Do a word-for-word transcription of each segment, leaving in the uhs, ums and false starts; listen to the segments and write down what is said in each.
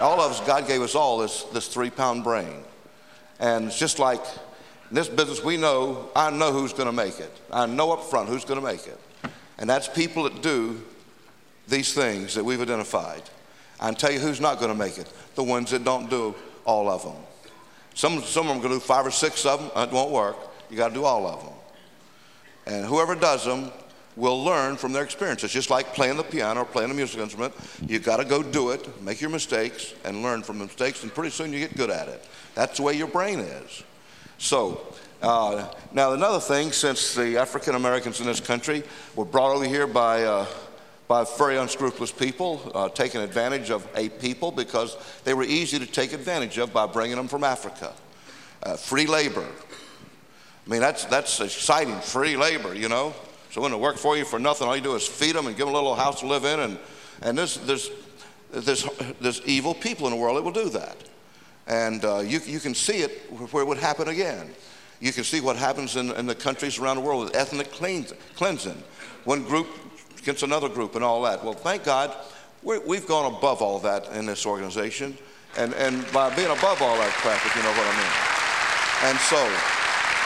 all of us, God gave us all this, this three-pound brain. And it's just like in this business, we know, I know who's going to make it. I know up front who's going to make it. And that's people that do these things that we've identified. I can tell you who's not going to make it. The ones that don't do all of them. Some, some of them are going to do five or six of them. It won't work. You got to do all of them. And whoever does them will learn from their experiences. Just like playing the piano or playing a musical instrument. You got to go do it, make your mistakes, and learn from the mistakes, and pretty soon you get good at it. That's the way your brain is. So, uh, now another thing, since the African Americans in this country were brought over here by, uh, by very unscrupulous people, uh, taking advantage of a people because they were easy to take advantage of by bringing them from Africa. Uh, free labor. I mean, that's, that's exciting, free labor, you know. So when they work for you for nothing, all you do is feed them and give them a little house to live in. And, and there's, there's, there's, there's evil people in the world that will do that. And uh, you, you can see it where it would happen again. You can see what happens in, in the countries around the world with ethnic cleansing. One group against another group and all that. Well, thank God, we're, we've gone above all that in this organization. And, and by being above all that crap, if you know what I mean. And so...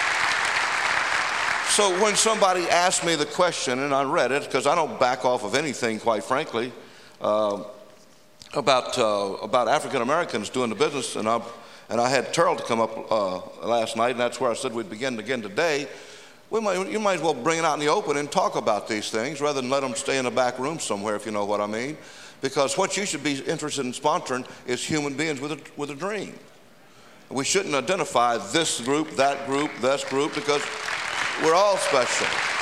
So when somebody asked me the question, and I read it, because I don't back off of anything, quite frankly, uh, about, uh, about African Americans doing the business, and I, and I had Terrell to come up uh, last night, and that's where I said we'd begin again today. We might, you might as well bring it out in the open and talk about these things rather than let them stay in the back room somewhere, if you know what I mean. Because what you should be interested in sponsoring is human beings with a, with a dream. We shouldn't identify this group, that group, this group, because we're all special.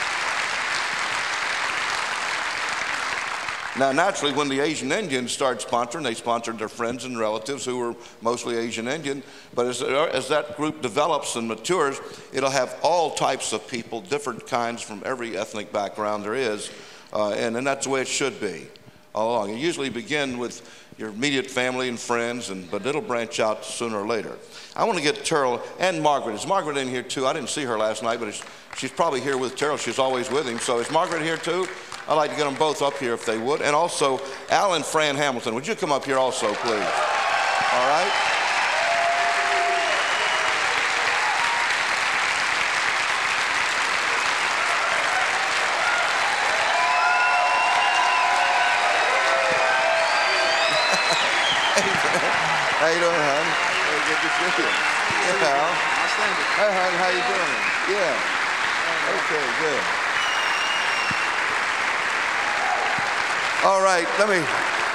Now, naturally, when the Asian Indians started sponsoring, they sponsored their friends and relatives who were mostly Asian Indian. But as, as that group develops and matures, it'll have all types of people, different kinds from every ethnic background there is. Uh, and, and that's the way it should be all along. You usually begin with your immediate family and friends, and, but it'll branch out sooner or later. I want to get Terrell and Margaret. Is Margaret in here too? I didn't see her last night, but it's, she's probably here with Terrell. She's always with him. So is Margaret here too? I'd like to get them both up here if they would. And also, Al and Fran Hamilton, would you come up here also, please? All right? How you doing, hon? Very good to see you. Yeah, Al. Hey, hon, how you doing? Yeah. Okay, good. All right, let me.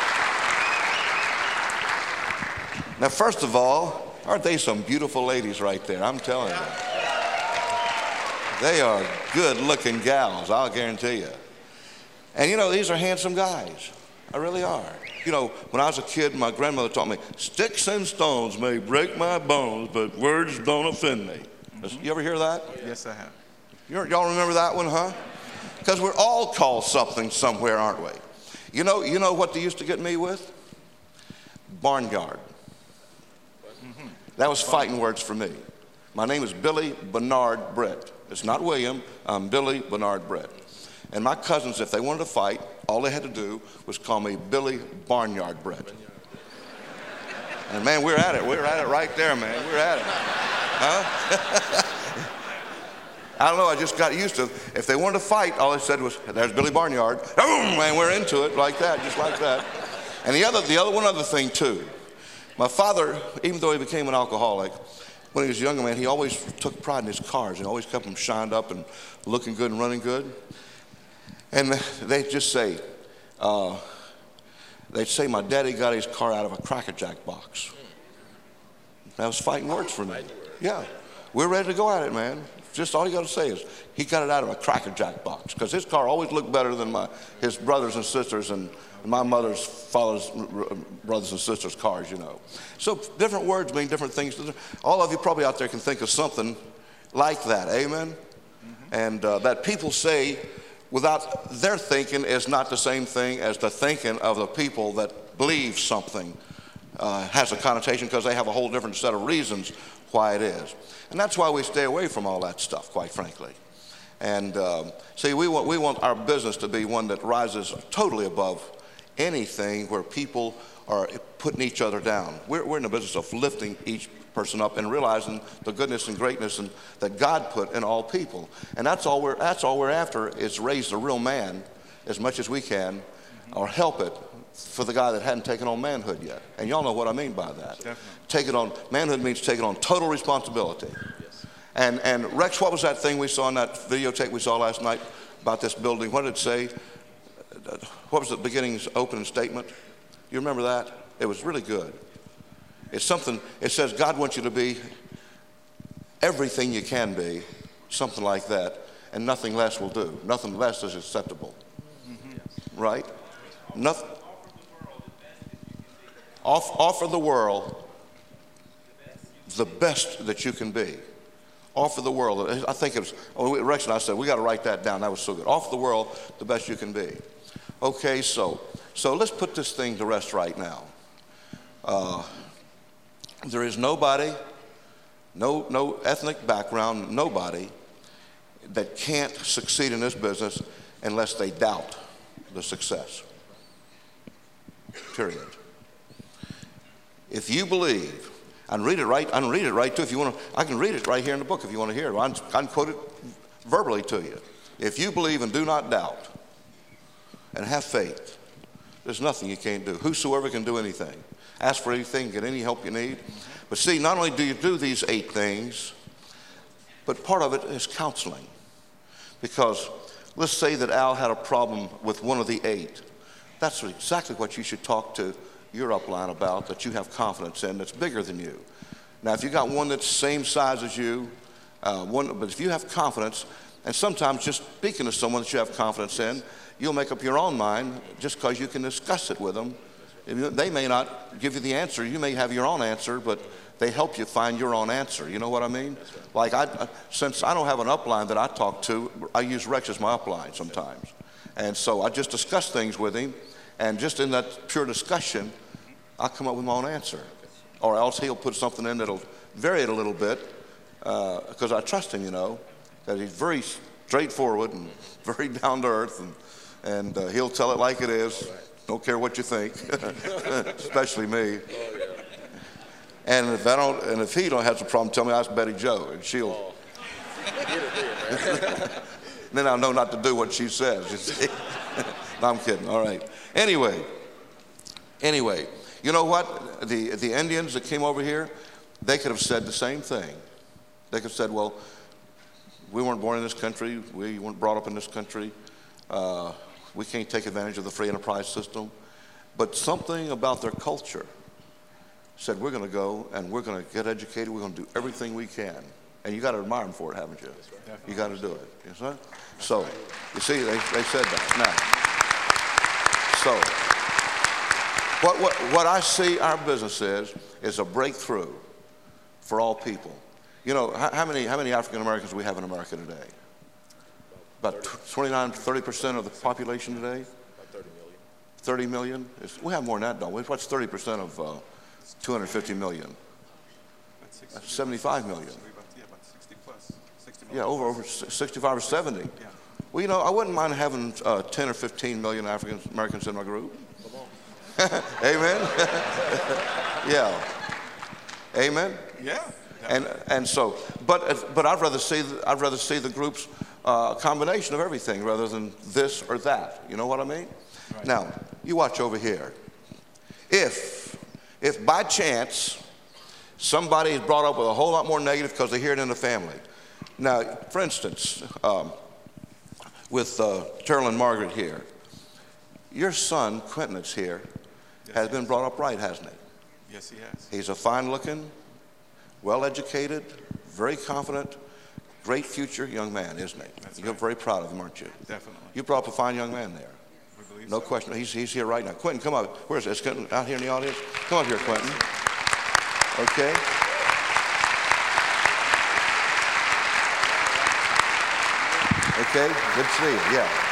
Now, first of all, aren't they some beautiful ladies right there? I'm telling you. They are good-looking gals, I'll guarantee you. And, you know, these are handsome guys. I really are. You know, when I was a kid, my grandmother taught me, sticks and stones may break my bones, but words don't offend me. Mm-hmm. You ever hear that? Yes, I have. Y'all remember that one, huh? Because we're all called something somewhere, aren't we? You know, you know what they used to get me with? Barnyard. Mm-hmm. That was fighting words for me. My name is Billy Bernard Brett. It's not William. I'm Billy Bernard Brett. And my cousins, if they wanted to fight, all they had to do was call me Billy Barnyard Brett. And man, we're at it. We're at it right there, man. We're at it. Huh? I don't know, I just got used to it. If they wanted to fight, all they said was, there's Billy Barnyard. Oh, man, we're into it like that, just like that. And the other, the other one other thing, too. My father, even though he became an alcoholic, when he was a younger man, he always took pride in his cars and always kept them shined up and looking good and running good. And they'd just say, uh, they'd say my daddy got his car out of a Cracker Jack box. That was fighting words for me. Yeah, we're ready to go at it, man. Just all you got to say is he got it out of a Cracker Jack box because his car always looked better than my his brothers and sisters and my mother's father's brothers and sisters' cars, you know. So different words mean different things. All of you probably out there can think of something like that, amen? Mm-hmm. And uh, that people say without their thinking is not the same thing as the thinking of the people that believe something uh, has a connotation because they have a whole different set of reasons why it is. And that's why we stay away from all that stuff, quite frankly. And um, see, we want, we want our business to be one that rises totally above anything where people are putting each other down. We're, we're in the business of lifting each person up and realizing the goodness and greatness and, that God put in all people. And that's all we're, that's all we're after, is raise the real man as much as we can, or help it for the guy that hadn't taken on manhood yet. And y'all know what I mean by that. Definitely. Take it on, manhood means taking on total responsibility. Yes. And, and Rex, what was that thing we saw in that videotape we saw last night about this building? What did it say? What was the beginning's opening statement? You remember that? It was really good. It's something, it says God wants you to be everything you can be, something like that, and nothing less will do. Nothing less is acceptable. Mm-hmm. Right? Nothing. Off, offer the world the best that you can be. Offer the world. I think it was, oh, Rex and I said, we got to write that down. That was so good. Offer the world the best you can be. Okay, so, so let's put this thing to rest right now. Uh, there is nobody, no, no ethnic background, nobody that can't succeed in this business unless they doubt the success. Period. If you believe, and read it right, I can read it right too if you want to, I can read it right here in the book if you want to hear it. I can, I can quote it verbally to you. If you believe and do not doubt and have faith, there's nothing you can't do. Whosoever can do anything. Ask for anything, get any help you need. But see, not only do you do these eight things, but part of it is counseling. Because let's say that Al had a problem with one of the eight. That's exactly what you should talk to your upline about, that you have confidence in, that's bigger than you. Now, if you got one that's the same size as you, uh, one, but if you have confidence, and sometimes just speaking to someone that you have confidence in, you'll make up your own mind just because you can discuss it with them. They may not give you the answer. You may have your own answer, but they help you find your own answer. You know what I mean? Like, I, since I don't have an upline that I talk to, I use Rex as my upline sometimes. And so I just discuss things with him, and just in that pure discussion, I come up with my own answer. Or else he'll put something in that'll vary it a little bit, because uh, I trust him, you know, that he's very straightforward and very down to earth, and, and uh, he'll tell it like it is. Don't care what you think, especially me. And if I don't, and if he don't have a problem, tell me ask Betty Joe, and she'll. Then I'll know not to do what she says. You see? No, I'm kidding. All right. Anyway, anyway, you know what? The the Indians that came over here, they could have said the same thing. They could have said, "Well, we weren't born in this country. We weren't brought up in this country. Uh, we can't take advantage of the free enterprise system." But something about their culture said, we're going to go and we're going to get educated. We're going to do everything we can. And you got to admire them for it, haven't you? Right. You got to do it. You know? So, right. You see, they, they said that. Now, so, what, what, what I see our business is, is a breakthrough for all people. You know, how, how many, how many African Americans do we have in America today? About twenty-nine, thirty percent of the population today? About thirty million. thirty million? It's, we have more than that, don't we? What's thirty percent of uh, two hundred fifty million? That's seventy-five million. Yeah, about sixty plus. sixty Yeah, over, over sixty-five or seventy. Yeah. Well, you know, I wouldn't mind having uh, ten or fifteen million African Americans in my group. Amen? Yeah. Amen? Yeah. And, and so, but, but I'd rather see, I'd rather see the groups, uh, combination of everything rather than this or that. You know what I mean? Right. Now, you watch over here. If, if by chance somebody is brought up with a whole lot more negative because they hear it in the family. Now, for instance, um, with uh, Terrell and Margaret here, your son, Quentin, that's here, yes, has been brought up right, hasn't he? Yes, he has. He's a fine-looking, well-educated, very confident, great future young man, isn't he? That's You're right. very proud of him, aren't you? Definitely. You brought up a fine young man there. We believe No so. question. He's, he's here right now. Quentin, come up. Where is this? Quentin out here in the audience? Come up here, Quentin. Okay. Okay, good to see you, yeah.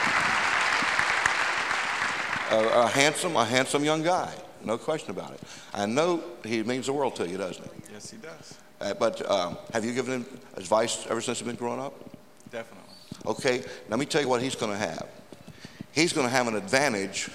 A, a handsome, a handsome young guy, no question about it. I know he means the world to you, doesn't he? Yes, he does. Uh, but um, have you given him advice ever since he's been growing up? Definitely. Okay, let me tell you what he's going to have. He's going to have an advantage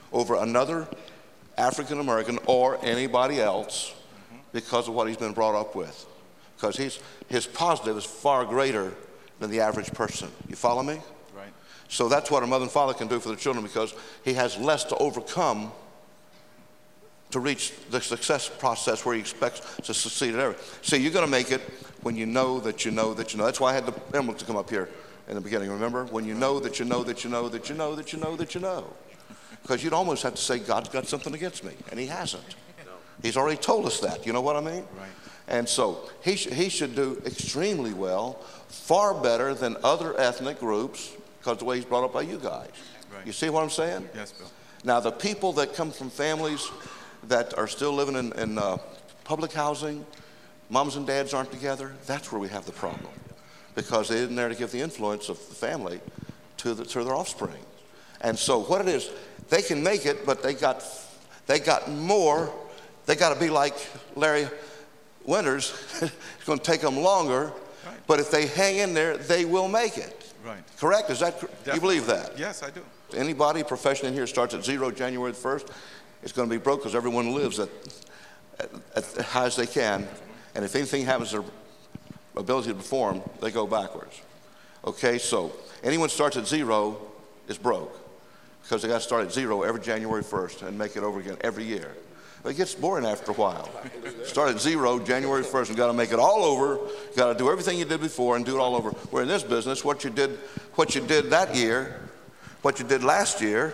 over another African American or anybody else because of what he's been brought up with. Because he's, his positive is far greater than the average person. You follow me? Right. So that's what a mother and father can do for their children, because he has less to overcome to reach the success process where he expects to succeed at everything. See, you're going to make it when you know that you know that you know. That's why I had the emerald to come up here in the beginning, remember? When you know that you know that you know that you know that you know that you know. Because you'd almost have to say, God's got something against me, and he hasn't. He's already told us that, you know what I mean? Right. And so he, sh he should do extremely well, far better than other ethnic groups, because of the way he's brought up by you guys. Right. You see what I'm saying? Yes, Bill. Now, the people that come from families that are still living in, in uh, public housing, moms and dads aren't together, that's where we have the problem. Because they isn't there to give the influence of the family to, the, to their offspring. And so what it is, they can make it, but they got, they got more. They got to be like Larry Winters. It's going to take them longer, Right. but if they hang in there, they will make it. Right. Correct? Is that, Definitely. you believe that? Yes, I do. Anybody, profession in here starts at zero January the first, it's going to be broke because everyone lives at, at, at as high as they can. And if anything happens to their ability to perform, they go backwards. Okay, so anyone starts at zero is broke, because they got to start at zero every January first and make it over again every year. But it gets boring after a while. Start at zero January first and got to make it all over. Got to do everything you did before and do it all over. Where in this business, what you did, what you did that year, what you did last year,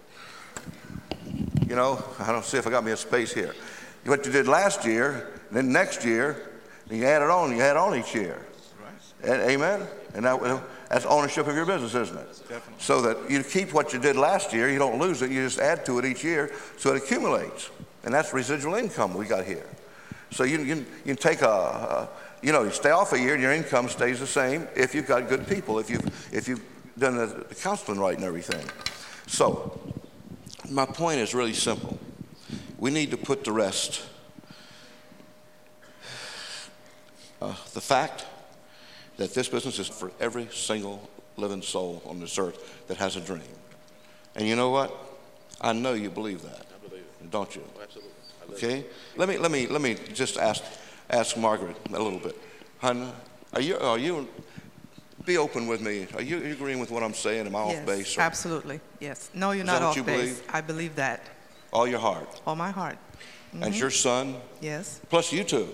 you know, I don't see if I got me a space here. What you did last year, then next year, and you add it on, you add on each year. Right. And, amen? And that, that's ownership of your business, isn't it? Definitely. So that you keep what you did last year, you don't lose it, you just add to it each year so it accumulates. And that's residual income we got here. So you, you, you take a, a, you know, you stay off a year and your income stays the same if you've got good people, if you've, if you've done the, the counseling right and everything. So my point is really simple. We need to put to rest uh, the fact that this business is for every single living soul on this earth that has a dream. And you know what? I know you believe that. I believe it. Don't you? Oh, absolutely. I believe Okay? it. Let me let me let me just ask ask Margaret a little bit. Hon, are you are you be open with me? Are you, are you agreeing with what I'm saying? Am I off Yes, base? Or absolutely. Yes. No, you're Is not that what off you base. believe? I believe that. all your heart? All my heart. And your son, Yes. plus you two,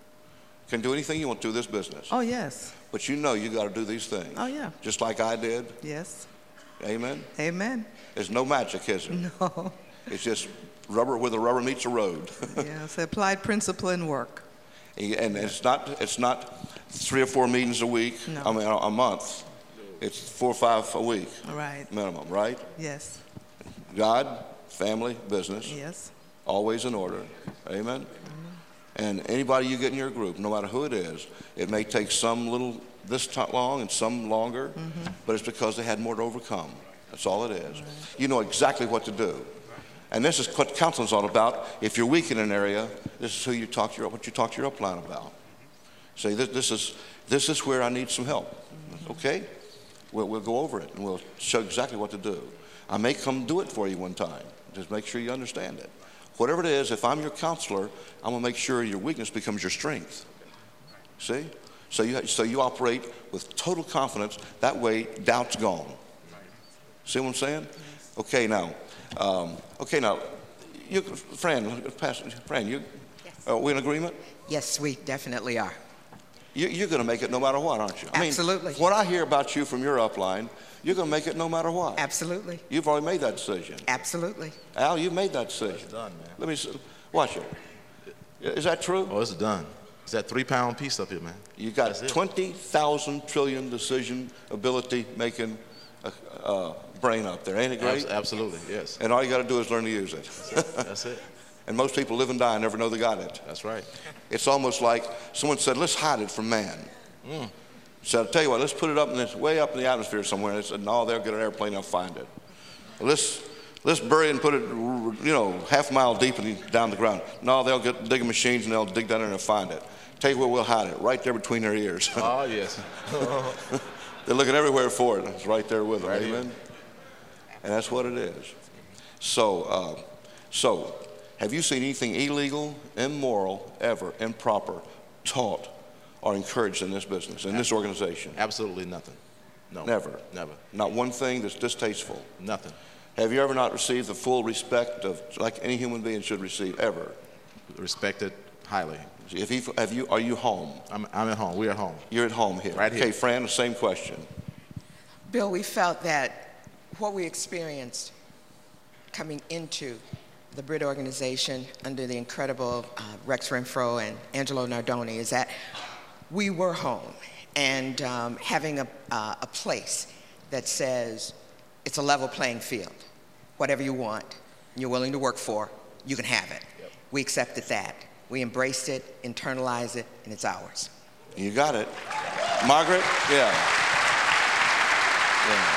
can do anything you want to do this business. Oh, yes. But you know you got to do these things. Oh, yeah. Just like I did. Yes. Amen? Amen. There's no magic, is there? No. It's just rubber where the rubber meets the road. Yes. Applied principle in work. And it's not, it's not three or four meetings a week, No. I mean, a a month. It's four or five a week Right. minimum, right? Yes. God, family, business, Yes. always in order. Amen? And anybody you get in your group, no matter who it is, it may take some little this ti- long and some longer, but it's because they had more to overcome. That's all it is. You know exactly what to do. And this is what counseling's all about. If you're weak in an area, this is who you talk to your, what you talk to your upline about. Say, this, this is this is where I need some help. Okay? We'll, we'll go over it and we'll show exactly what to do. I may come do it for you one time. Just make sure you understand it. Whatever it is, if I'm your counselor, I'm gonna make sure your weakness becomes your strength. See? So you so you operate with total confidence. That way, doubt's gone. See what I'm saying? Okay, now. Um, okay, now, you, Fran, Pastor, Fran, you, Yes. are we in agreement? Yes, we definitely are. You, you're going to make it no matter what, aren't you? I Absolutely. mean, what I hear about you from your upline, you're going to make it no matter what. Absolutely. You've already made that decision. Absolutely. Al, you've made that decision. It's done, man. Let me see, watch it. Is that true? Oh, it's done. It's that three-pound piece up here, man. You got That's it. twenty thousand trillion decision ability making uh, uh, brain up there. Ain't it great? Abs- absolutely, yes. And all you got to do is learn to use it. That's it. And most people live and die and never know they got it. That's right. It's almost like someone said, let's hide it from man. Mm. So I'll tell you what, let's put it up in this, way up in the atmosphere somewhere. And they said, no, they'll get an airplane, they'll find it. Let's, let's bury it and put it, you know, half a mile deep and down the ground. No, they'll get digging machines and they'll dig down there and find it. Tell you where we'll hide it, right there between their ears. Oh, yes. They're looking everywhere for it. It's right there with them, Right amen? here. And that's what it is. So, uh, so have you seen anything illegal, immoral, ever, improper, taught, or encouraged in this business, in this organization? Absolutely nothing. No. Never? Never. Not one thing that's distasteful? Nothing. Have you ever not received the full respect of, like any human being should receive, ever? Respected highly. If he, have you, are you home? I'm, I'm at home. We're at home. You're at home here. Right here. Okay, Fran, the same question. Bill, we felt that what we experienced coming into the BRIT organization under the incredible uh, Rex Renfro and Angelo Nardoni is that we were home, and um, having a, uh, a place that says it's a level playing field. Whatever you want, you're willing to work for, you can have it. Yep. We accepted that. We embraced it, internalized it, and it's ours. You got it. Margaret? Yeah. Yeah.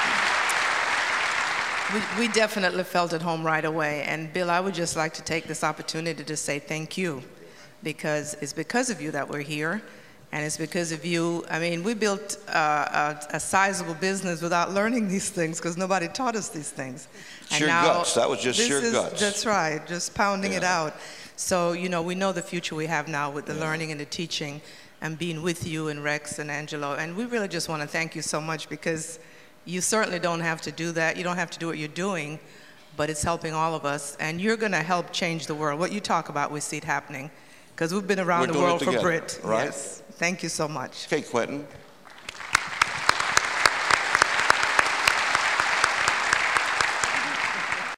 We, we definitely felt at home right away. And Bill, I would just like to take this opportunity to say thank you, because it's because of you that we're here. And it's because of you. I mean, we built uh, a, a sizable business without learning these things, because nobody taught us these things. And Sheer now, guts. That was just this sheer is, guts. That's right, just pounding it Yeah. out. So, you know, we know the future we have now with the yeah. learning and the teaching and being with you and Rex and Angelo. And we really just want to thank you so much, because you certainly don't have to do that. You don't have to do what you're doing, but it's helping all of us. And you're going to help change the world. What you talk about, we see it happening, because we've been around We're the doing it world for together, BRIT. right? Yes. Thank you so much. Okay, Quentin.